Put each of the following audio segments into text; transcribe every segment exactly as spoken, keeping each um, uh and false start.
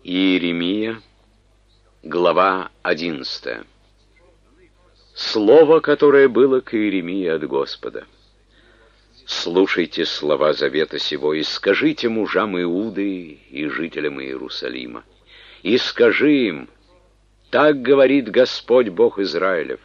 Иеремия, глава одиннадцатая. Слово, которое было к Иеремии от Господа. «Слушайте слова завета сего, и скажите мужам Иуды и жителям Иерусалима, и скажи им, так говорит Господь Бог Израилев: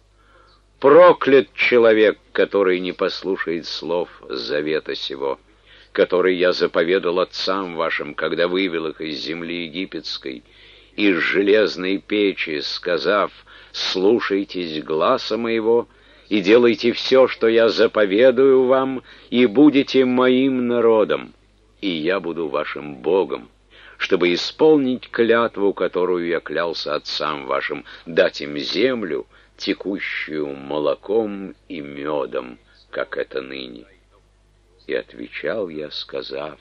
проклят человек, который не послушает слов завета сего, который я заповедал отцам вашим, когда вывел их из земли египетской, из железной печи, сказав: слушайтесь гласа моего и делайте все, что я заповедую вам, и будете моим народом, и я буду вашим Богом, чтобы исполнить клятву, которую я клялся отцам вашим, дать им землю, текущую молоком и медом, как это ныне». И отвечал я, сказав: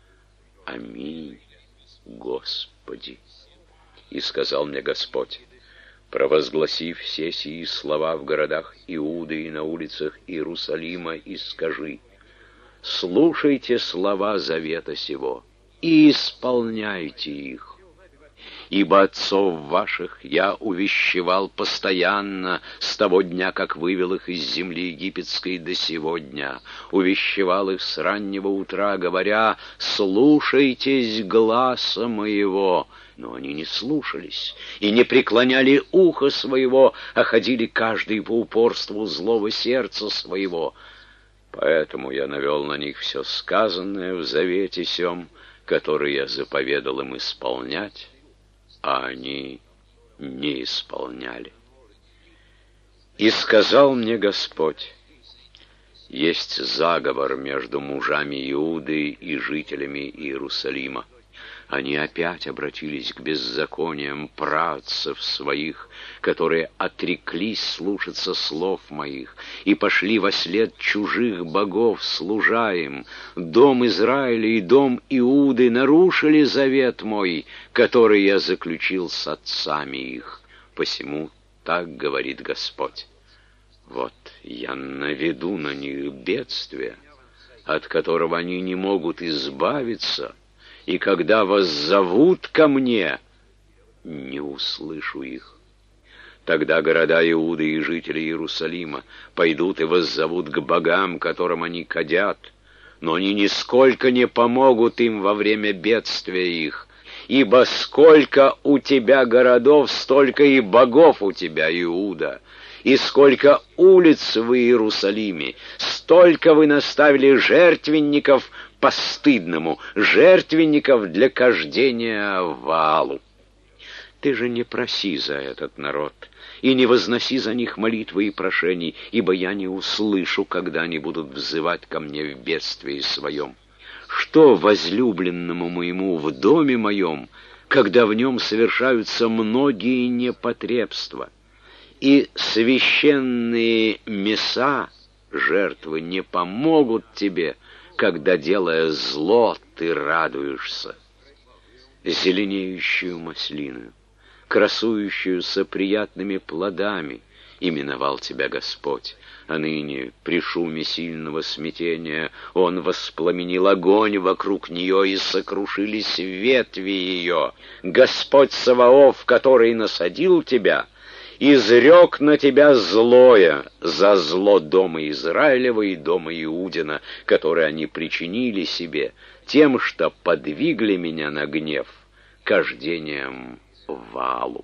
аминь, Господи. И сказал мне Господь: провозгласи все сии слова в городах Иуды и на улицах Иерусалима, и скажи: слушайте слова завета сего и исполняйте их. Ибо отцов ваших я увещевал постоянно с того дня, как вывел их из земли египетской, до сего дня. Увещевал их с раннего утра, говоря: слушайтесь гласа моего. Но они не слушались и не преклоняли ухо своего, а ходили каждый по упорству злого сердца своего. Поэтому я навел на них все сказанное в завете сем, который я заповедал им исполнять, а они не исполняли. И сказал мне Господь: есть заговор между мужами Иуды и жителями Иерусалима. Они опять обратились к беззакониям праотцев своих, которые отреклись слушаться слов моих, и пошли вослед чужих богов, служа им. Дом Израиля и дом Иуды нарушили завет мой, который я заключил с отцами их. Посему так говорит Господь: вот я наведу на них бедствие, от которого они не могут избавиться, и когда воззовут ко мне, не услышу их. Тогда города Иуды и жители Иерусалима пойдут и воззовут к богам, которым они кадят, но они нисколько не помогут им во время бедствия их, ибо сколько у тебя городов, столько и богов у тебя, Иуда, и сколько улиц в Иерусалиме, столько вы наставили жертвенников постыдному, жертвенников для кождения Ваалу. Ты же не проси за этот народ, и не возноси за них молитвы и прошений, ибо я не услышу, когда они будут взывать ко мне в бедствии своем. Что возлюбленному моему в доме моем, когда в нем совершаются многие непотребства, и священные меса жертвы не помогут тебе, когда, делая зло, ты радуешься? Зеленеющую маслину, красующуюся приятными плодами, именовал тебя Господь, а ныне при шуме сильного смятения Он воспламенил огонь вокруг нее, и сокрушились ветви ее. Господь Саваоф, который насадил тебя, изрек на тебя злое за зло дома Израилева и дома Иудина, которое они причинили себе, тем, что подвигли меня на гнев кождением Ваалу.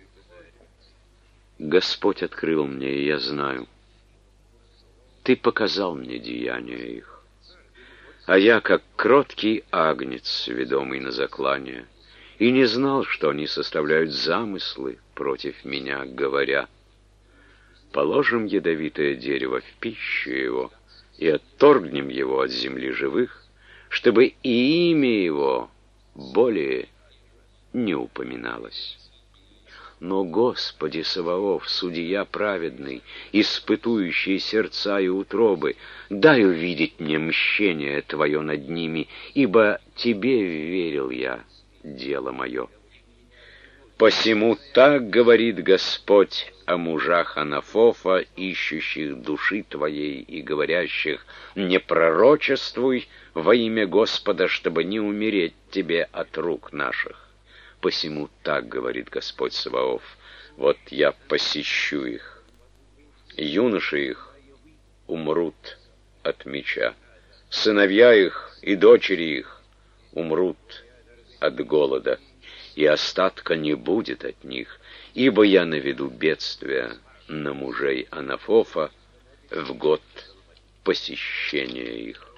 Господь открыл мне, и я знаю, Ты показал мне деяния их, а я, как кроткий агнец, ведомый на заклание, и не знал, что они составляют замыслы против меня, говоря: положим ядовитое дерево в пищу его и отторгнем его от земли живых, чтобы и имя его более не упоминалось. Но, Господи Саваоф, судья праведный, испытующий сердца и утробы, дай увидеть мне мщение Твое над ними, ибо Тебе верил я, дело мое. Посему так говорит Господь о мужах Анафофа, ищущих души Твоей и говорящих: не пророчествуй во имя Господа, чтобы не умереть Тебе от рук наших. Посему так говорит Господь Саваоф: вот я посещу их, юноши их умрут от меча, сыновья их и дочери их умрут от голода, и остатка не будет от них, ибо я наведу бедствия на мужей Анафофа в год посещения их.